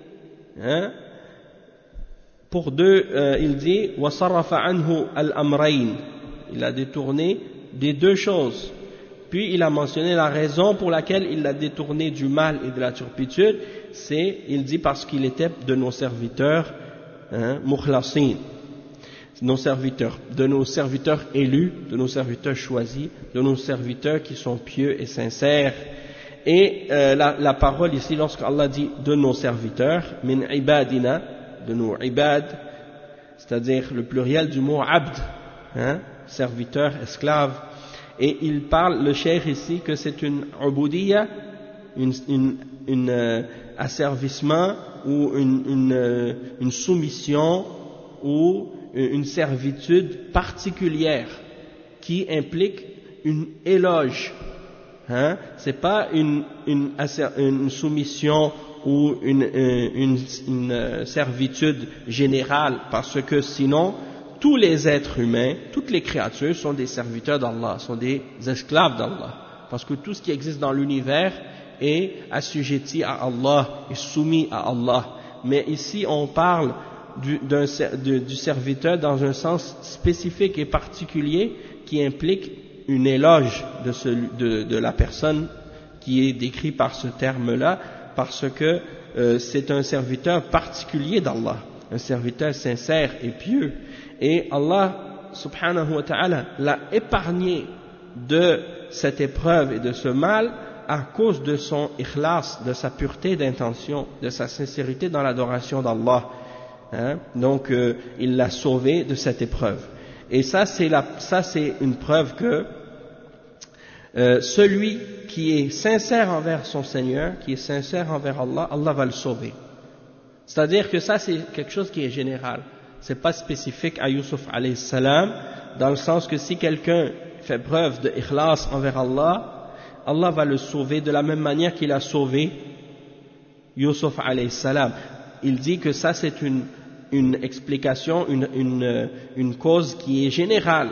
pour deux, il dit وَصَرَّفَ عَنْهُ الْأَمْرَيْنِ, il a détourné des deux choses, Puis il a mentionné la raison pour laquelle il l'a détourné du mal et de la turpitude, il dit parce qu'il était de nos serviteurs, mukhlasin, nos serviteurs, de nos serviteurs élus, de nos serviteurs choisis, de nos serviteurs qui sont pieux et sincères. Et la parole ici, lorsque Allah dit de nos serviteurs, min ibadina, de nos ibad, c'est-à-dire le pluriel du mot abd, serviteur, esclave, et il parle, le cheikh ici, que c'est une ubudiyya, une asservissement ou une soumission ou une servitude particulière qui implique une éloge. C'est pas une soumission ou une servitude générale, parce que sinon tous les êtres humains, toutes les créatures sont des serviteurs d'Allah, sont des esclaves d'Allah, parce que tout ce qui existe dans l'univers est assujetti à Allah et soumis à Allah. Mais ici on parle du serviteur dans un sens spécifique et particulier qui implique une éloge de la personne qui est décrit par ce terme-là, parce que c'est un serviteur particulier d'Allah, un serviteur sincère et pieux. Et Allah subhanahu wa ta'ala l'a épargné de cette épreuve et de ce mal à cause de son ikhlas, de sa pureté d'intention, de sa sincérité dans l'adoration d'Allah. Donc il l'a sauvé de cette épreuve. Et ça c'est une preuve que celui qui est sincère envers son Seigneur, qui est sincère envers Allah, Allah va le sauver. C'est-à-dire que ça c'est quelque chose qui est général. C'est pas spécifique à Yusuf alayhi salam, dans le sens que si quelqu'un fait preuve de ikhlas envers Allah, Allah va le sauver de la même manière qu'il a sauvé Yusuf alayhi salam. Il dit que ça c'est une explication, une cause qui est générale.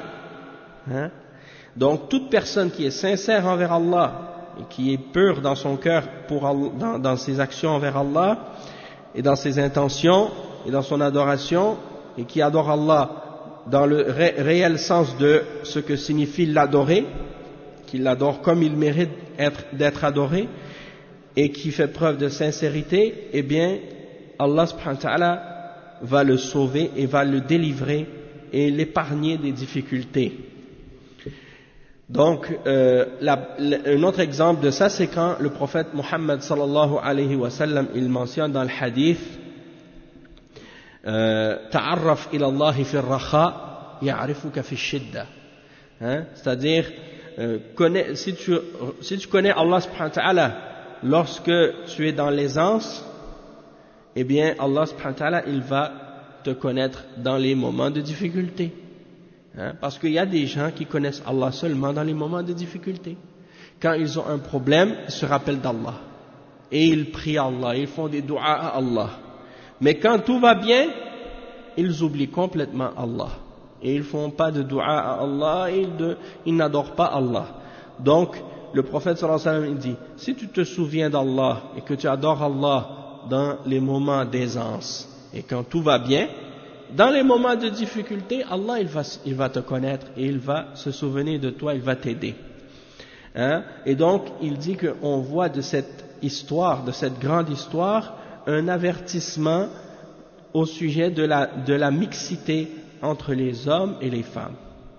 Donc toute personne qui est sincère envers Allah et qui est pure dans son cœur dans ses actions envers Allah et dans ses intentions et dans son adoration, et qui adore Allah dans le réel sens de ce que signifie l'adorer, qu'il l'adore comme il mérite d'être adoré, et qui fait preuve de sincérité, eh bien Allah subhanahu wa ta'ala va le sauver et va le délivrer et l'épargner des difficultés. Donc un autre exemple de ça, c'est quand le prophète Muhammad sallallahu alayhi wa sallam, il mentionne dans le hadith ta'arraf ila Allah fi ar-rakha ya'rifuka fi ash-shidda, c'est-à-dire si tu connais Allah subhanahu wa ta'ala lorsque tu es dans l'aisance, eh bien Allah subhanahu wa ta'ala il va te connaître dans les moments de difficulté, parce qu'il y a des gens qui connaissent Allah seulement dans les moments de difficulté. Quand ils ont un problème, ils se rappellent d'Allah et ils prient à Allah, ils font des du'a à Allah. Mais quand tout va bien, ils oublient complètement Allah. Et ils ne font pas de dua à Allah, et ils n'adorent pas Allah. Donc, le prophète sallallahu alayhi wa sallam dit, si tu te souviens d'Allah et que tu adores Allah dans les moments d'aisance, et quand tout va bien, dans les moments de difficulté, Allah il va te connaître et il va se souvenir de toi, il va t'aider. Et donc, il dit qu'on voit de cette histoire, de cette grande histoire, un avertissement au sujet de la mixité entre les hommes et les femmes.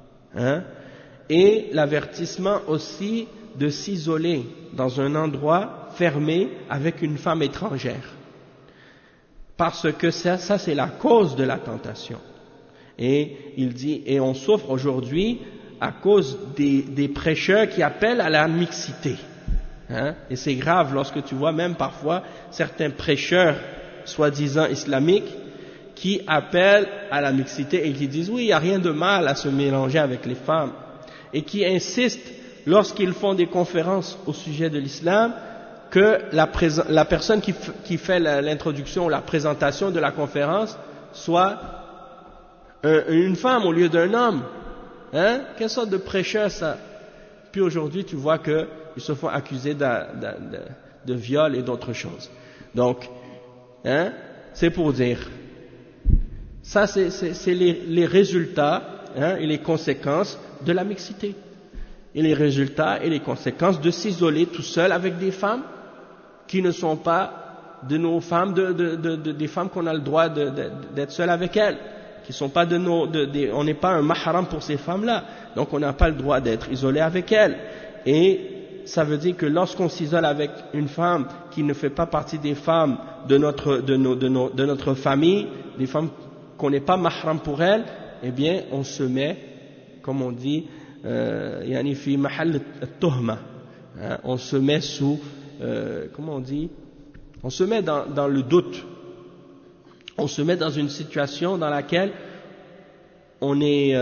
Et l'avertissement aussi de s'isoler dans un endroit fermé avec une femme étrangère. Parce que ça c'est la cause de la tentation. Et il dit, et on souffre aujourd'hui à cause des prêcheurs qui appellent à la mixité. Et c'est grave lorsque tu vois même parfois certains prêcheurs soi-disant islamiques qui appellent à la mixité et qui disent oui, il n'y a rien de mal à se mélanger avec les femmes, et qui insistent lorsqu'ils font des conférences au sujet de l'islam que la personne qui fait l'introduction, la présentation de la conférence soit une femme au lieu d'un homme. Quelle sorte de prêcheur ça? Puis aujourd'hui tu vois qu'ils se font accuser de viol et d'autres choses. Donc, c'est pour dire, ça c'est les résultats et les conséquences de la mixité. et les résultats et les conséquences de s'isoler tout seul avec des femmes qui ne sont pas de nos femmes, des femmes qu'on a le droit d'être seul avec elles, qui sont pas on n'est pas un mahram pour ces femmes-là, donc on n'a pas le droit d'être isolé avec elles. Et ça veut dire que lorsqu'on s'isole avec une femme qui ne fait pas partie des femmes de notre famille, des femmes qu'on n'est pas mahram pour elles, eh bien on se met, comme on dit, yani fi mahal at-tuhma, on se met sous, comment on dit, on se met dans le doute, on se met dans une situation dans laquelle on est,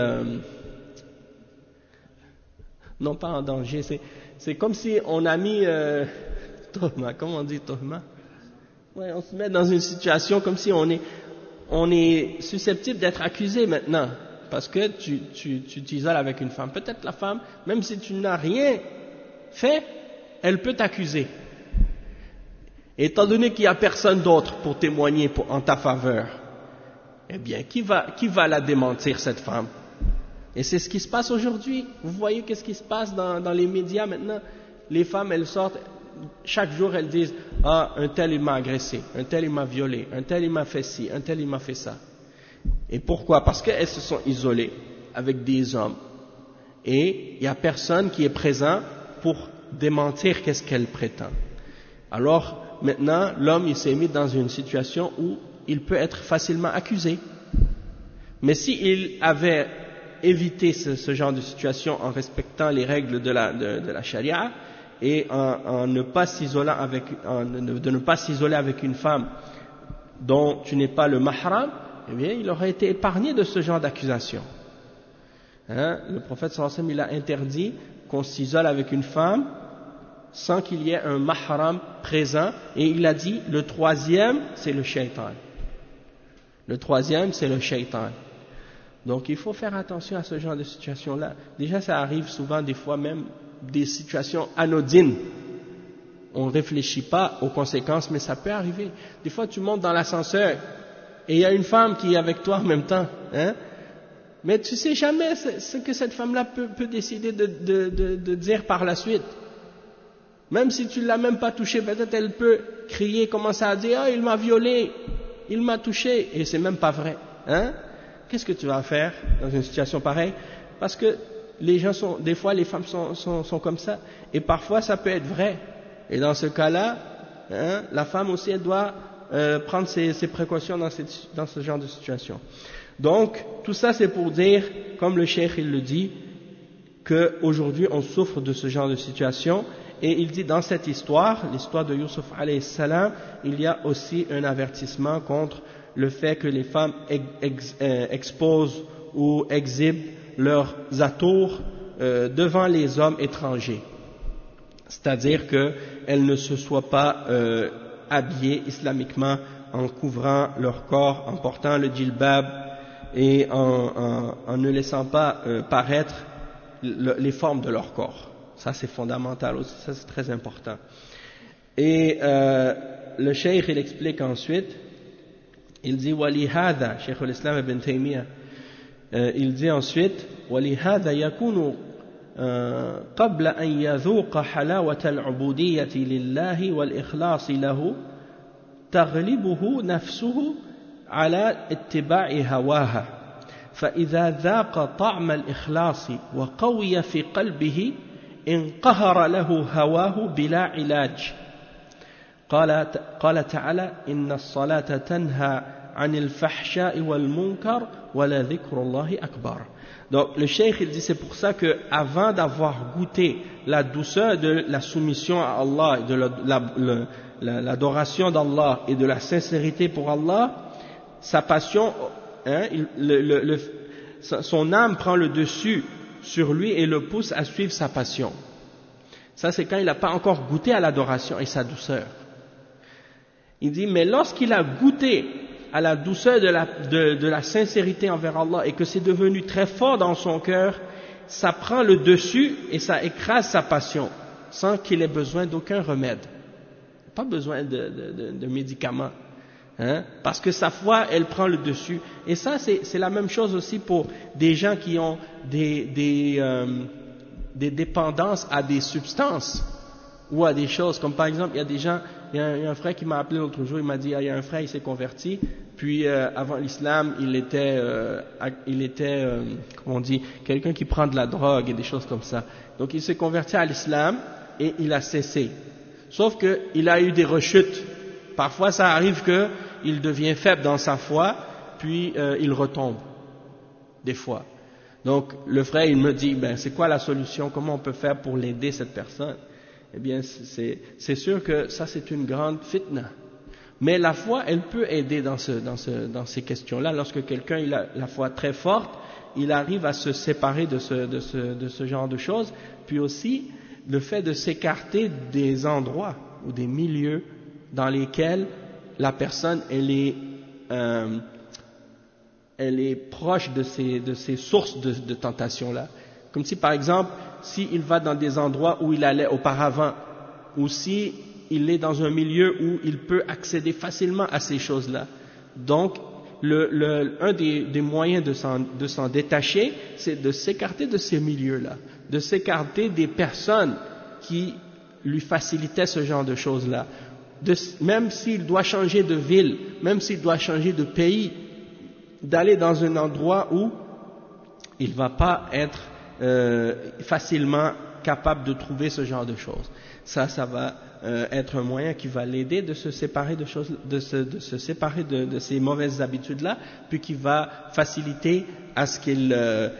non pas en danger, c'est comme si on a mis, tuhma, comment on dit tuhma? Ouais, on se met dans une situation comme si on est susceptible d'être accusé maintenant, parce que tu t'isoles avec une femme. Peut-être la femme, même si tu n'as rien fait, elle peut t'accuser. Étant donné qu'il n'y a personne d'autre pour témoigner en ta faveur, eh bien, qui va la démentir, cette femme? Et c'est ce qui se passe aujourd'hui. Vous voyez qu'est-ce qui se passe dans les médias maintenant? Les femmes, elles sortent, chaque jour elles disent « Ah, un tel il m'a agressé, un tel il m'a violé, un tel il m'a fait ci, un tel il m'a fait ça. » Et pourquoi? Parce qu'elles se sont isolées avec des hommes. Et il n'y a personne qui est présent pour démentir qu'est-ce qu'elle prétend. Alors, maintenant, l'homme il s'est mis dans une situation où il peut être facilement accusé. Mais s'il avait évité ce genre de situation en respectant les règles de la charia et de ne pas s'isoler avec une femme dont tu n'es pas le mahram, eh bien, il aurait été épargné de ce genre d'accusation. Le prophète sallallahu alayhi wa sallam, il a interdit qu'on s'isole avec une femme sans qu'il y ait un mahram présent, et il a dit le troisième c'est le shaitan. Le troisième c'est le shaitan. Donc il faut faire attention à ce genre de situation-là. Déjà ça arrive souvent, des fois même des situations anodines. On ne réfléchit pas aux conséquences, mais ça peut arriver. Des fois tu montes dans l'ascenseur et il y a une femme qui est avec toi en même temps, mais tu sais jamais ce que cette femme-là peut décider de dire par la suite. Même si tu ne l'as même pas touchée, peut-être elle peut crier, commencer à dire « Ah, il m'a violé, il m'a touché », et c'est même pas vrai. Qu'est-ce que tu vas faire dans une situation pareille? Parce que des fois les femmes sont comme ça, et parfois ça peut être vrai. Et dans ce cas-là, la femme aussi elle doit prendre ses précautions dans ce genre de situation. Donc, tout ça c'est pour dire, comme le cheikh il le dit, qu'aujourd'hui on souffre de ce genre de situation. Et il dit dans cette histoire, l'histoire de Yusuf alayhi salam, il y a aussi un avertissement contre le fait que les femmes exposent ou exhibent leurs atours devant les hommes étrangers. C'est-à-dire qu'elles ne se soient pas habillées islamiquement en couvrant leur corps, en portant le djilbab et en ne laissant pas paraître les formes de leur corps. Ça c'est fondamental aussi, ça c'est très important. Et le cheikh il explique ensuite, il dit وَلِهَذَا Cheikh al-Islam ibn Taymiyyah, il dit ensuite وَلِهَذَا يَكُونُ قبل أن يذوق حلاوة العبودية لله والإخلاص له تغلبه نفسه على اتباع هواها فإذا ذاق طعم الإخلاص وقوي في قلبه انقهر له هواه بلا علاج قال تعالى إن الصلاة تنهى عن الفحشاء والمنكر ولذكر الله أكبر. Donc le cheikh il dit c'est pour ça que avant d'avoir goûté la douceur de la soumission à Allah, de l'adoration d'Allah et de la sincérité pour Allah, sa passion, son âme prend le dessus sur lui et le pousse à suivre sa passion. Ça c'est quand il n'a pas encore goûté à l'adoration et sa douceur. Il dit mais lorsqu'il a goûté à la douceur de la sincérité envers Allah et que c'est devenu très fort dans son cœur, ça prend le dessus et ça écrase sa passion sans qu'il ait besoin d'aucun remède. Pas besoin de médicaments. Parce que sa foi, elle prend le dessus. Et ça, c'est la même chose aussi pour des gens qui ont dépendances à des substances ou à des choses, comme par exemple, il y a des gens, il y a un frère qui m'a appelé l'autre jour, il m'a dit, il y a un frère, il s'est converti, puis avant l'islam, il était comment on dit, quelqu'un qui prend de la drogue et des choses comme ça. Donc il s'est converti à l'islam et il a cessé. Sauf que il a eu des rechutes. Parfois, ça arrive qu'il devient faible dans sa foi, puis il retombe, des fois. Donc le frère, il me dit, ben c'est quoi la solution? Comment on peut faire pour l'aider cette personne? Eh bien, c'est sûr que ça, c'est une grande fitna. Mais la foi, elle peut aider dans ces questions-là. Lorsque quelqu'un a la foi très forte, il arrive à se séparer de ce genre de choses. Puis aussi, le fait de s'écarter des endroits ou des milieux dans lesquels la personne, elle est proche de ces sources de tentation-là. Comme si, par exemple, s'il va dans des endroits où il allait auparavant, ou si il est dans un milieu où il peut accéder facilement à ces choses-là. Donc, un des moyens de s'en détacher, c'est de s'écarter de ces milieux-là, de s'écarter des personnes qui lui facilitaient ce genre de choses-là. Même s'il doit changer de ville, même s'il doit changer de pays, d'aller dans un endroit où il ne va pas être facilement capable de trouver ce genre de choses. Ça va être un moyen qui va l'aider de se séparer de choses, de se séparer de ces mauvaises habitudes-là, puis qui va faciliter à ce qu'il,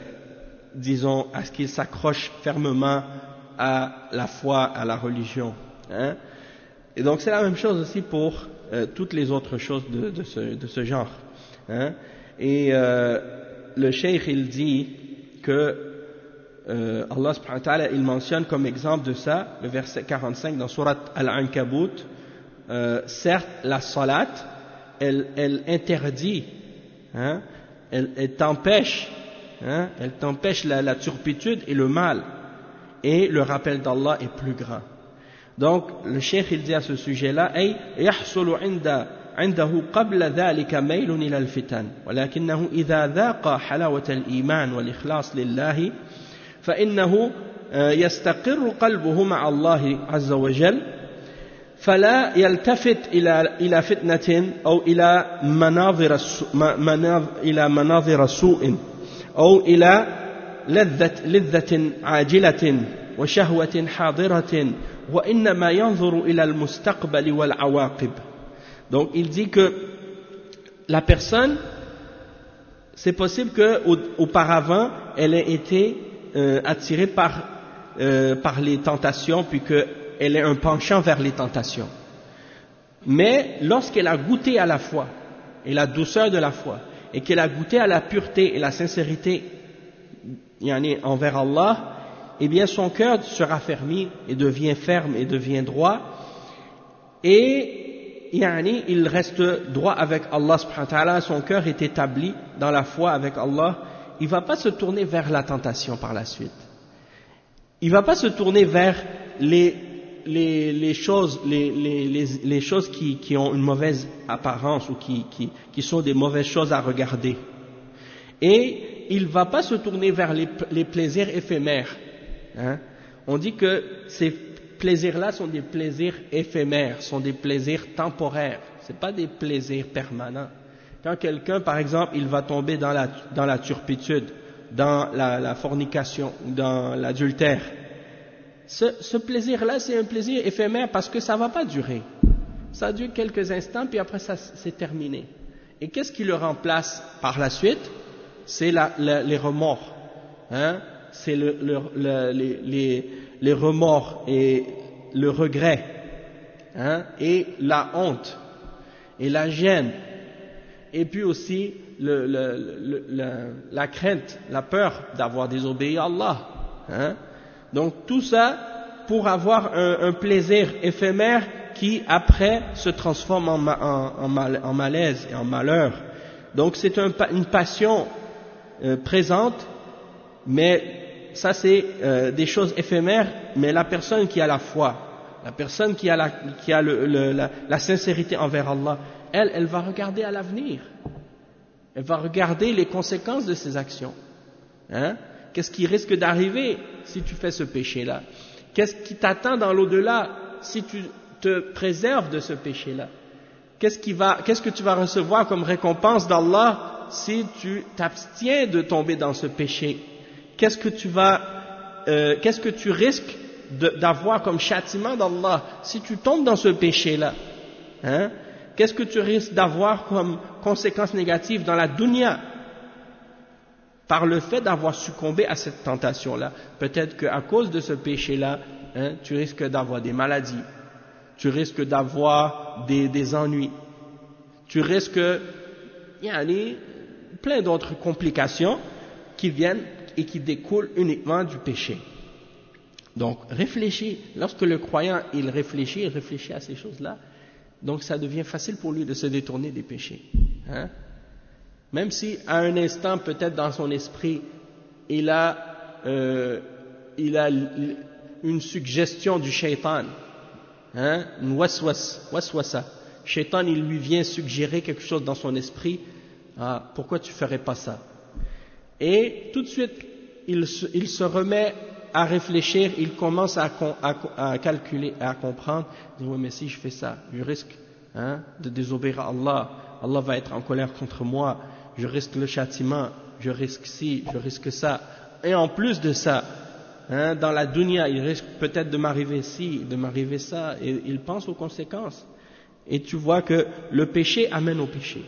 à ce qu'il s'accroche fermement à la foi, à la religion. Hein? Et donc c'est la même chose aussi pour toutes les autres choses de ce genre. Hein? Et le cheikh il dit que Allah subhanahu wa ta'ala il mentionne comme exemple de ça le verset 45 dans Surat Al-Ankabut. Certes la salat elle interdit, hein, elle t'empêche, hein, elle t'empêche la turpitude et le mal, et le rappel d'Allah est plus grand. Donc le cheikh il dit à ce sujet-là, ay yahsulu عنده قبل ذلك ميل إلى الفتن ولكنه إذا ذاق حلاوة الإيمان والإخلاص لله فإنه يستقر قلبه مع الله عز وجل فلا يلتفت إلى فتنة أو إلى مناظر سوء أو إلى لذة عاجلة وشهوة حاضرة وإنما ينظر إلى المستقبل والعواقب. Donc il dit que la personne, c'est possible qu'auparavant elle ait été attirée par les tentations, puis qu'elle ait un penchant vers les tentations. Mais lorsqu'elle a goûté à la foi et la douceur de la foi, et qu'elle a goûté à la pureté et la sincérité envers Allah, eh bien son cœur se raffermit et devient ferme et devient droit, et il reste droit avec Allah subhanahu wa ta'ala, son cœur est établi dans la foi avec Allah, il ne va pas se tourner vers la tentation par la suite. Il ne va pas se tourner vers les choses qui ont une mauvaise apparence ou qui sont des mauvaises choses à regarder. Et il ne va pas se tourner vers les plaisirs éphémères. Hein? On dit que ces plaisirs-là sont des plaisirs éphémères, sont des plaisirs temporaires, ce n'est pas des plaisirs permanents. Quand quelqu'un, par exemple, il va tomber dans la turpitude, dans la fornication, dans l'adultère, ce plaisir-là, c'est un plaisir éphémère parce que ça ne va pas durer. Ça dure quelques instants, puis après ça, c'est terminé. Et qu'est-ce qui le remplace par la suite? C'est les remords. Hein? C'est les remords et le regret, hein, et la honte et la gêne, et puis aussi la crainte, la peur d'avoir désobéi à Allah. Hein. Donc tout ça pour avoir un plaisir éphémère qui après se transforme en malaise et en malheur. Donc c'est une passion présente, mais ça c'est des choses éphémères, mais la personne qui a la foi, la personne qui a la sincérité envers Allah, elle va regarder à l'avenir, elle va regarder les conséquences de ses actions, hein? Qu'est-ce qui risque d'arriver si tu fais ce péché-là? Qu'est-ce qui t'attend dans l'au-delà si tu te préserves de ce péché-là? Qu'est-ce que tu vas recevoir comme récompense d'Allah si tu t'abstiens de tomber dans ce péché? Qu'est-ce que tu risques d'avoir comme châtiment d'Allah si tu tombes dans ce péché-là? Hein? Qu'est-ce que tu risques d'avoir comme conséquence négative dans la dunya par le fait d'avoir succombé à cette tentation-là? Peut-être qu'à cause de ce péché-là, hein, tu risques d'avoir des maladies, tu risques d'avoir des ennuis, tu risques plein d'autres complications qui viennent et qui découlent uniquement du péché. Donc réfléchis, lorsque le croyant il réfléchit à ces choses-là, donc ça devient facile pour lui de se détourner des péchés. Hein? Même si à un instant peut-être dans son esprit il a une suggestion du shaitan, hein, une waswasa. Shaitan il lui vient suggérer quelque chose dans son esprit, pourquoi tu ferais pas ça? Et tout de suite il se remet à réfléchir, il commence à calculer, à comprendre, il dit oui mais si je fais ça, je risque de désobéir à Allah, Allah va être en colère contre moi, je risque le châtiment, je risque ci, je risque ça, et en plus de ça, dans la dunya, il risque peut-être de m'arriver ci, de m'arriver ça, et il pense aux conséquences. Et tu vois que le péché amène au péché.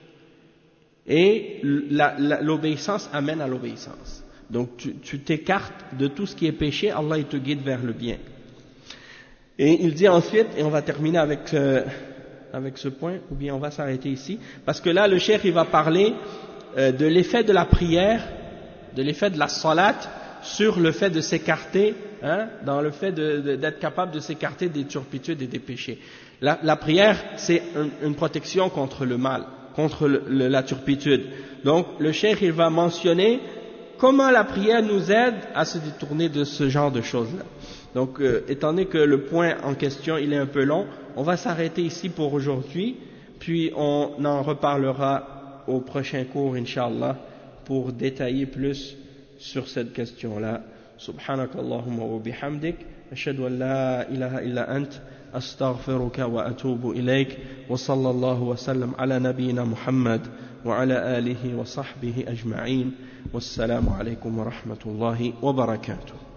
Et l'obéissance amène à l'obéissance. Donc tu t'écartes de tout ce qui est péché, Allah il te guide vers le bien. Et il dit ensuite, et on va terminer avec ce point, ou bien on va s'arrêter ici, parce que là le cheikh il va parler de l'effet de la prière, de l'effet de la salat, sur le fait de s'écarter, dans le fait d'être capable de s'écarter des turpitudes et des péchés. La prière, c'est une protection contre le mal, contre la turpitude. Donc le cheikh il va mentionner comment la prière nous aide à se détourner de ce genre de choses-là. Donc étant donné que le point en question il est un peu long, on va s'arrêter ici pour aujourd'hui, puis on en reparlera au prochain cours Inch'Allah pour détailler plus sur cette question-là. Subhanak Allahumma wa bihamdik, ashhadu an la ilaha illa ant, astaghfiruka wa atubu ilayk, wa sallallahu wa sallam ala nabiyyina Muhammad wa ala alihi wa sahbihi ajma'in, wassalamu alaykum wa rahmatullahi wa barakatuh.